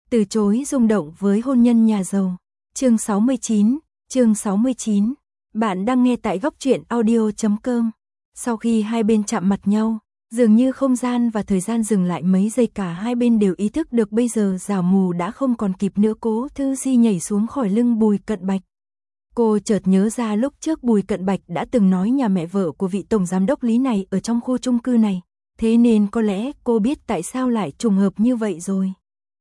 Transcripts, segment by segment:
Từ chối rung động với hôn nhân nhà giàu. Chương 69. Bạn đang nghe tại góc truyện audio.com. Sau khi hai bên chạm mặt nhau, dường như không gian và thời gian dừng lại mấy giây, cả hai bên đều ý thức được bây giờ giảo mù đã không còn kịp nữa. Cố Thư Di nhảy xuống khỏi lưng Bùi Cận Bạch. Cô chợt nhớ ra lúc trước Bùi Cận Bạch đã từng nói nhà mẹ vợ của vị tổng giám đốc Lý này ở trong khu chung cư này, thế nên có lẽ cô biết tại sao lại trùng hợp như vậy rồi.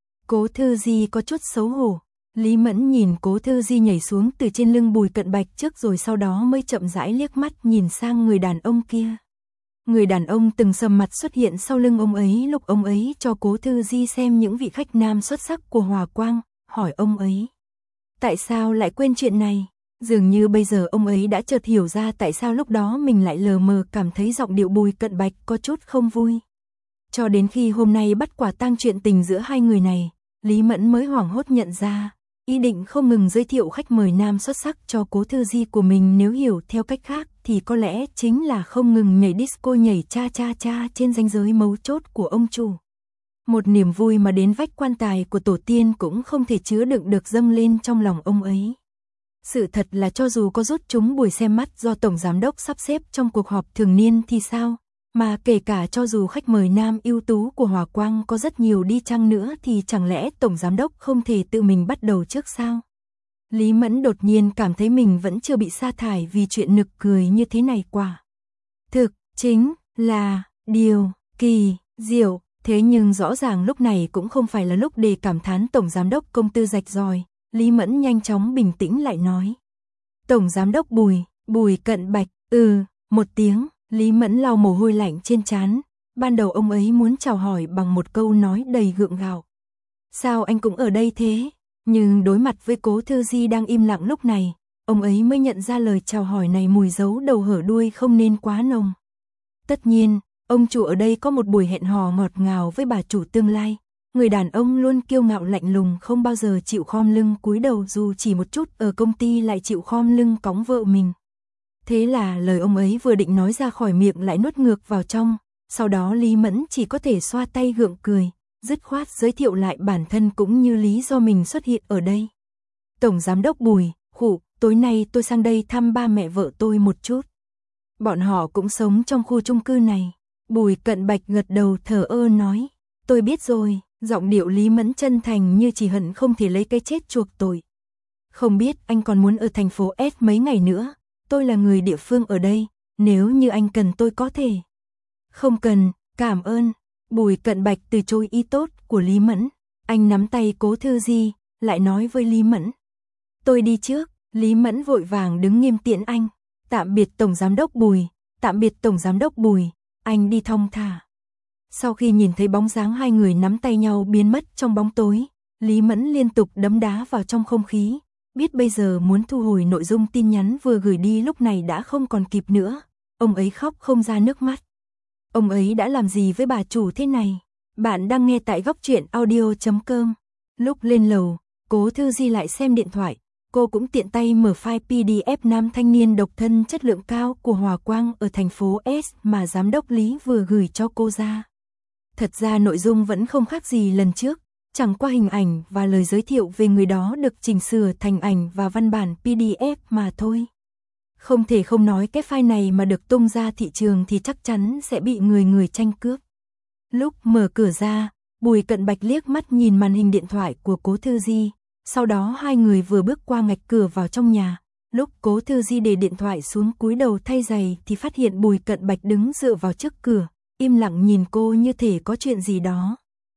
Cố Thư Di có chút xấu hổ. Lý Mẫn nhìn Cố Thư Di nhảy xuống từ trên lưng Bùi Cận Bạch trước rồi sau đó mới chậm rãi liếc mắt nhìn sang người đàn ông kia. Người đàn ông từng sầm mặt xuất hiện sau lưng ông ấy lúc ông ấy cho Cố Thư Di xem những vị khách nam xuất sắc của Hòa Quang, hỏi ông ấy: tại sao lại quên chuyện này? Dường như bây giờ ông ấy đã chợt hiểu ra tại sao lúc đó mình lại lờ mờ cảm thấy giọng điệu Bùi Cận Bạch có chút không vui. Cho đến khi hôm nay bắt quả tang chuyện tình giữa hai người này, Lý Mẫn mới hoảng hốt nhận ra, ý định không ngừng giới thiệu khách mời nam xuất sắc cho Cố Thư Di của mình, nếu hiểu theo cách khác thì có lẽ chính là không ngừng nhảy disco, nhảy cha cha cha trên ranh giới mấu chốt của ông chủ. Một niềm vui mà đến vách quan tài của tổ tiên cũng không thể chứa đựng được dâng lên trong lòng ông ấy. Sự thật là cho dù có rút trúng buổi xem mắt do tổng giám đốc sắp xếp trong cuộc họp thường niên thì sao, mà kể cả cho dù khách mời nam ưu tú của Hòa Quang có rất nhiều đi chăng nữa thì chẳng lẽ tổng giám đốc không thể tự mình bắt đầu trước sao? Lý Mẫn đột nhiên cảm thấy mình vẫn chưa bị sa thải vì chuyện nực cười như thế này quả thực chính là điều kỳ diệu. Thế nhưng rõ ràng lúc này cũng không phải là lúc để cảm thán tổng giám đốc công tư rạch ròi. Lý Mẫn nhanh chóng bình tĩnh lại nói: tổng giám đốc Bùi Cận Bạch. Một tiếng. Lý Mẫn lau mồ hôi lạnh trên trán. Ban đầu ông ấy muốn chào hỏi bằng một câu nói đầy gượng gạo: sao anh cũng ở đây thế? Nhưng đối mặt với Cố Thư Di đang im lặng lúc này, ông ấy mới nhận ra lời chào hỏi này mùi giấu đầu hở đuôi không nên quá nồng. Tất nhiên, ông chủ ở đây có một buổi hẹn hò ngọt ngào với bà chủ tương lai. Người đàn ông luôn kiêu ngạo lạnh lùng, không bao giờ chịu khom lưng cúi đầu dù chỉ một chút, ở công ty lại chịu khom lưng cõng vợ mình. Thế là lời ông ấy vừa định nói ra khỏi miệng lại nuốt ngược vào trong, sau đó Lý Mẫn chỉ có thể xoa tay gượng cười, dứt khoát giới thiệu lại bản thân cũng như lý do mình xuất hiện ở đây. Tổng giám đốc Bùi, tối nay tôi sang đây thăm ba mẹ vợ tôi một chút. Bọn họ cũng sống trong khu chung cư này. Bùi Cận Bạch gật đầu thờ ơ nói: tôi biết rồi. Giọng điệu Lý Mẫn chân thành như chỉ hận không thể lấy cái chết chuộc tội. Không biết anh còn muốn ở thành phố S mấy ngày nữa, tôi là người địa phương ở đây, nếu như anh cần tôi có thể. Không cần, cảm ơn. Bùi Cận Bạch từ chối ý tốt của Lý Mẫn. Anh nắm tay Cố Thư Di, lại nói với Lý Mẫn: tôi đi trước. Lý Mẫn vội vàng đứng nghiêm tiễn anh: tạm biệt tổng giám đốc Bùi, tạm biệt tổng giám đốc Bùi, anh đi thong thả. Sau khi nhìn thấy bóng dáng hai người nắm tay nhau biến mất trong bóng tối, Lý Mẫn liên tục đấm đá vào trong không khí, biết bây giờ muốn thu hồi nội dung tin nhắn vừa gửi đi lúc này đã không còn kịp nữa. Ông ấy khóc không ra nước mắt. Ông ấy đã làm gì với bà chủ thế này? Bạn đang nghe tại góc truyện audio.com. Lúc lên lầu, Cố Thư Di lại xem điện thoại, cô cũng tiện tay mở file PDF nam thanh niên độc thân chất lượng cao của Hòa Quang ở thành phố S mà giám đốc Lý vừa gửi cho cô ra. Thật ra nội dung vẫn không khác gì lần trước, chẳng qua hình ảnh và lời giới thiệu về người đó được chỉnh sửa thành ảnh và văn bản PDF mà thôi. Không thể không nói cái file này mà được tung ra thị trường thì chắc chắn sẽ bị người tranh cướp. Lúc mở cửa ra, Bùi Cận Bạch liếc mắt nhìn màn hình điện thoại của Cố Thư Di, sau đó hai người vừa bước qua ngạch cửa vào trong nhà. Lúc Cố Thư Di để điện thoại xuống cúi đầu thay giày thì phát hiện Bùi Cận Bạch đứng dựa vào trước cửa, im lặng nhìn cô như thể có chuyện gì đó.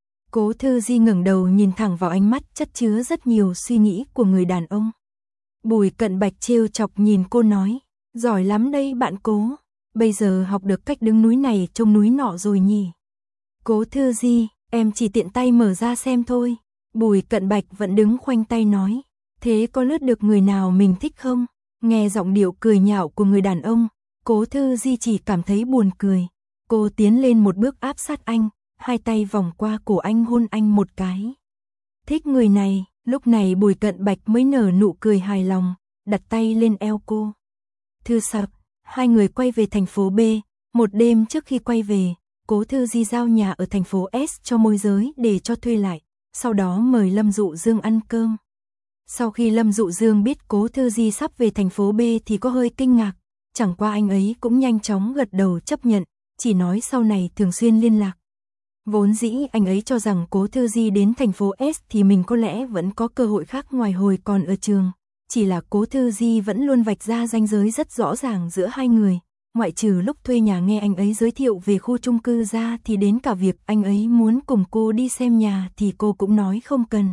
Cố Thư Di ngẩng đầu nhìn thẳng vào ánh mắt chất chứa rất nhiều suy nghĩ của người đàn ông. Bùi Cận Bạch trêu chọc nhìn cô nói: giỏi lắm đây bạn Cố, bây giờ học được cách đứng núi này trông núi nọ rồi nhỉ. Cố Thư Di, em chỉ tiện tay mở ra xem thôi. Bùi Cận Bạch vẫn đứng khoanh tay nói: thế có lướt được người nào mình thích không? Nghe giọng điệu cười nhạo của người đàn ông, Cố Thư Di chỉ cảm thấy buồn cười. Cô tiến lên một bước áp sát anh, hai tay vòng qua cổ anh hôn anh một cái. Thích người này. Lúc này Bùi Cận Bạch mới nở nụ cười hài lòng, đặt tay lên eo cô. Thư Sặc, hai người quay về thành phố B. Một đêm trước khi quay về, Cố Thư Di giao nhà ở thành phố S cho môi giới để cho thuê lại. sau đó mời Lâm Dụ Dương ăn cơm. Sau khi Lâm Dụ Dương biết Cố Thư Di sắp về thành phố B thì có hơi kinh ngạc, chẳng qua anh ấy cũng nhanh chóng gật đầu chấp nhận, chỉ nói sau này thường xuyên liên lạc. Vốn dĩ anh ấy cho rằng Cố Thư Di đến thành phố S thì mình có lẽ vẫn có cơ hội khác ngoài hồi còn ở trường, chỉ là Cố Thư Di vẫn luôn vạch ra ranh giới rất rõ ràng giữa hai người, ngoại trừ lúc thuê nhà nghe anh ấy giới thiệu về khu chung cư ra thì đến cả việc anh ấy muốn cùng cô đi xem nhà thì cô cũng nói không cần.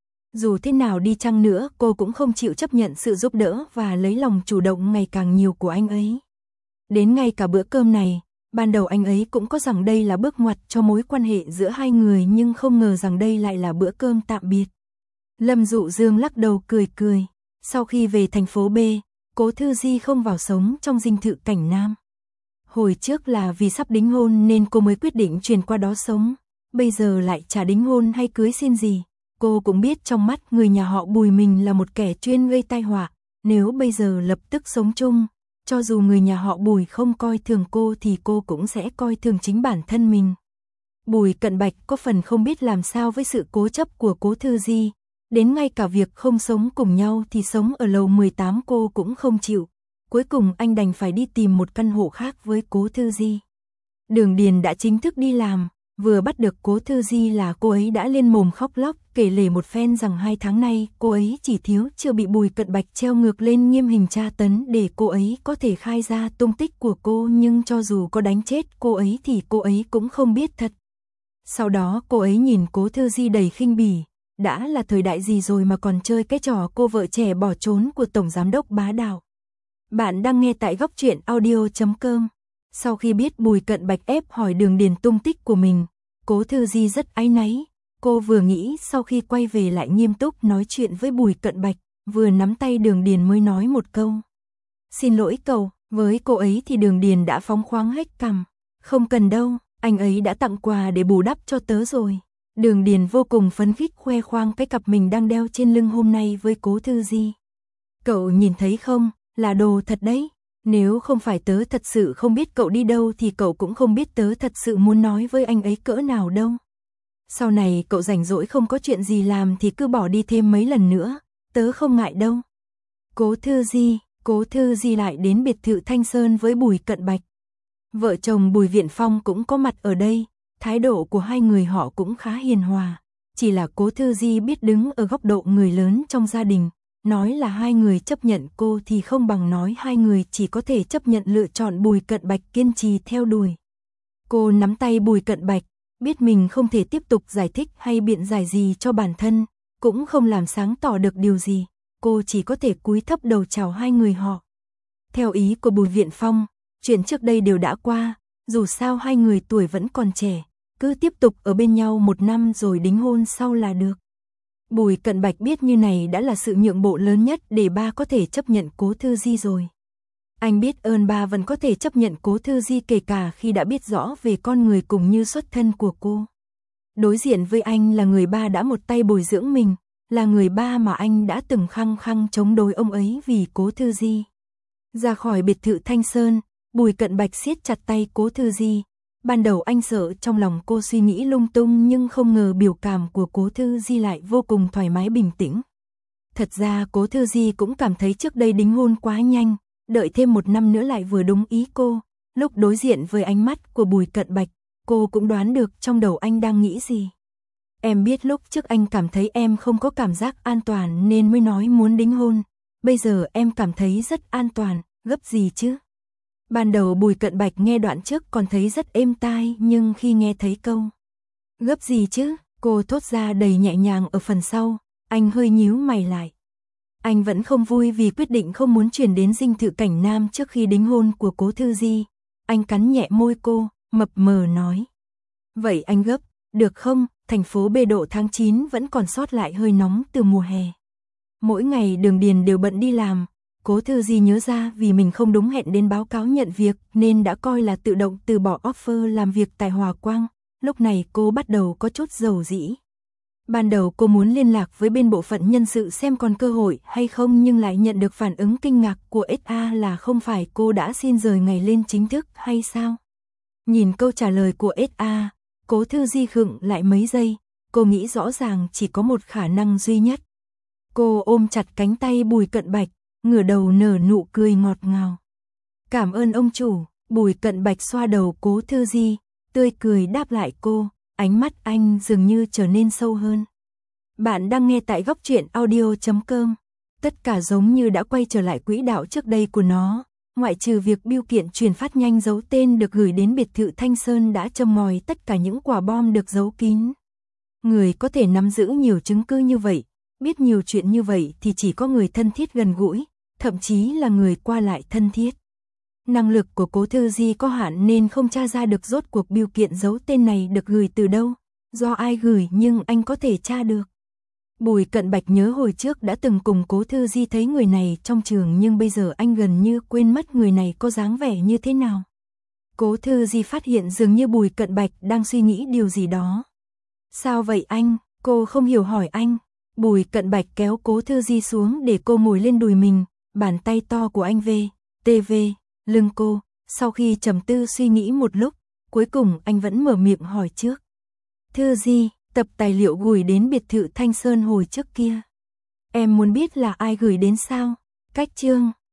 Dù thế nào đi chăng nữa cô cũng không chịu chấp nhận sự giúp đỡ và lấy lòng chủ động ngày càng nhiều của anh ấy. Đến ngay cả bữa cơm này, ban đầu anh ấy cũng có rằng đây là bước ngoặt cho mối quan hệ giữa hai người nhưng không ngờ rằng đây lại là bữa cơm tạm biệt. Lâm Dụ Dương lắc đầu cười cười. Sau khi về thành phố B, Cố Thư Di không vào sống trong dinh thự Cảnh Nam. Hồi trước là vì sắp đính hôn nên cô mới quyết định chuyển qua đó sống. Bây giờ lại chả đính hôn hay cưới xin gì. Cô cũng biết trong mắt người nhà họ Bùi mình là một kẻ chuyên gây tai họa. Nếu bây giờ lập tức sống chung, cho dù người nhà họ Bùi không coi thường cô thì cô cũng sẽ coi thường chính bản thân mình. Bùi Cận Bạch có phần không biết làm sao với sự cố chấp của Cố Thư Di. Đến ngay cả việc không sống cùng nhau thì sống ở lầu 18 cô cũng không chịu. Cuối cùng anh đành phải đi tìm một căn hộ khác với Cố Thư Di. Đường Điền đã chính thức đi làm, vừa bắt được Cố Thư Di là cô ấy đã lên mồm khóc lóc kể lể một phen rằng 2 tháng nay cô ấy chỉ thiếu chưa bị Bùi Cận Bạch treo ngược lên nghiêm hình tra tấn để cô ấy có thể khai ra tung tích của cô, nhưng cho dù có đánh chết cô ấy thì cô ấy cũng không biết thật. Sau đó cô ấy nhìn Cố Thư Di đầy khinh bỉ, đã là thời đại gì rồi mà còn chơi cái trò cô vợ trẻ bỏ trốn của tổng giám đốc bá đạo. Bạn đang nghe tại góc truyện audio.com. Sau khi biết Bùi Cận Bạch ép hỏi Đường Điền tung tích của mình, Cố Thư Di rất áy náy. Cô vừa nghĩ sau khi quay về lại nghiêm túc nói chuyện với Bùi Cận Bạch, vừa nắm tay Đường Điền mới nói một câu. Xin lỗi cậu, với cô ấy thì Đường Điền đã phóng khoáng hết cằm. Không cần đâu, anh ấy đã tặng quà để bù đắp cho tớ rồi. Đường Điền vô cùng phấn khích khoe khoang cái cặp mình đang đeo trên lưng hôm nay với Cố Thư Di. Cậu nhìn thấy không, là đồ thật đấy. Nếu không phải tớ thật sự không biết cậu đi đâu thì cậu cũng không biết tớ thật sự muốn nói với anh ấy cỡ nào đâu. Sau này cậu rảnh rỗi không có chuyện gì làm thì cứ bỏ đi thêm mấy lần nữa, tớ không ngại đâu. Cố Thư Di lại đến biệt thự Thanh Sơn với Bùi Cận Bạch. Vợ chồng Bùi Viện Phong cũng có mặt ở đây, thái độ của hai người họ cũng khá hiền hòa. Chỉ là Cố Thư Di biết đứng ở góc độ người lớn trong gia đình, nói là hai người chấp nhận cô thì không bằng nói hai người chỉ có thể chấp nhận lựa chọn Bùi Cận Bạch kiên trì theo đuổi. Cô nắm tay Bùi Cận Bạch, biết mình không thể tiếp tục giải thích hay biện giải gì cho bản thân, cũng không làm sáng tỏ được điều gì, cô chỉ có thể cúi thấp đầu chào hai người họ. Theo ý của Bùi Viện Phong, chuyện trước đây đều đã qua, dù sao hai người tuổi vẫn còn trẻ, cứ tiếp tục ở bên nhau 1 năm rồi đính hôn sau là được. Bùi Cận Bạch biết như này đã là sự nhượng bộ lớn nhất để ba có thể chấp nhận Cố Thư Di rồi. Anh biết ơn ba vẫn có thể chấp nhận Cố Thư Di kể cả khi đã biết rõ về con người cùng như xuất thân của cô. Đối diện với anh là người ba đã một tay bồi dưỡng mình, là người ba mà anh đã từng khăng khăng chống đối ông ấy vì Cố Thư Di. Ra khỏi biệt thự Thanh Sơn, Bùi Cận Bạch siết chặt tay Cố Thư Di. Ban đầu anh sợ trong lòng cô suy nghĩ lung tung nhưng không ngờ biểu cảm của Cố Thư Di lại vô cùng thoải mái bình tĩnh. Thật ra Cố Thư Di cũng cảm thấy trước đây đính hôn quá nhanh, đợi thêm 1 năm nữa lại vừa đúng ý cô. Lúc đối diện với ánh mắt của Bùi Cận Bạch, cô cũng đoán được trong đầu anh đang nghĩ gì. Em biết lúc trước anh cảm thấy em không có cảm giác an toàn nên mới nói muốn đính hôn. Bây giờ em cảm thấy rất an toàn, gấp gì chứ? Ban đầu Bùi Cận Bạch nghe đoạn trước còn thấy rất êm tai nhưng khi nghe thấy câu gấp gì chứ, cô thốt ra đầy nhẹ nhàng ở phần sau, anh hơi nhíu mày lại. Anh vẫn không vui vì quyết định không muốn chuyển đến dinh thự Cảnh Nam trước khi đính hôn của Cố Thư Di. Anh cắn nhẹ môi cô, mập mờ nói. Vậy anh gấp, được không? Thành phố B độ tháng 9 vẫn còn sót lại hơi nóng từ mùa hè. Mỗi ngày Đường Điền đều bận đi làm. Cố Thư Di nhớ ra vì mình không đúng hẹn đến báo cáo nhận việc nên đã coi là tự động từ bỏ offer làm việc tại Hòa Quang. Lúc này cô bắt đầu có chút dầu dĩ. Ban đầu cô muốn liên lạc với bên bộ phận nhân sự xem còn cơ hội hay không nhưng lại nhận được phản ứng kinh ngạc của SA là không phải cô đã xin rời ngày lên chính thức hay sao. Nhìn câu trả lời của SA, Cố Thư Di khựng lại mấy giây, cô nghĩ rõ ràng chỉ có một khả năng duy nhất. Cô ôm chặt cánh tay Bùi Cận Bạch, ngửa đầu nở nụ cười ngọt ngào. Cảm ơn ông chủ. Bùi Cận Bạch xoa đầu Cố Thư Di, tươi cười đáp lại cô, ánh mắt anh dường như trở nên sâu hơn. Bạn đang nghe tại Góc Truyện Audio.com. Tất cả giống như đã quay trở lại quỹ đạo trước đây của nó, ngoại trừ việc bưu kiện truyền phát nhanh giấu tên được gửi đến biệt thự Thanh Sơn đã châm ngòi tất cả những quả bom được giấu kín. Người có thể nắm giữ nhiều chứng cứ như vậy, biết nhiều chuyện như vậy thì chỉ có người thân thiết gần gũi, thậm chí là người qua lại thân thiết. Năng lực của Cố Thư Di có hạn nên không tra ra được rốt cuộc bưu kiện giấu tên này được gửi từ đâu, do ai gửi, nhưng anh có thể tra được. Bùi Cận Bạch nhớ hồi trước đã từng cùng Cố Thư Di thấy người này trong trường, nhưng bây giờ anh gần như quên mất người này có dáng vẻ như thế nào. Cố Thư Di phát hiện dường như Bùi Cận Bạch đang suy nghĩ điều gì đó. Sao vậy anh? Cô không hiểu hỏi anh. Bùi Cận Bạch kéo Cố Thư Di xuống để cô ngồi lên đùi mình, bàn tay to của anh TV lưng cô. Sau khi trầm tư suy nghĩ một lúc, cuối cùng anh vẫn mở miệng hỏi trước. Thư Di, tập tài liệu gửi đến biệt thự Thanh Sơn hồi trước kia, em muốn biết là ai gửi đến sao? Cách chương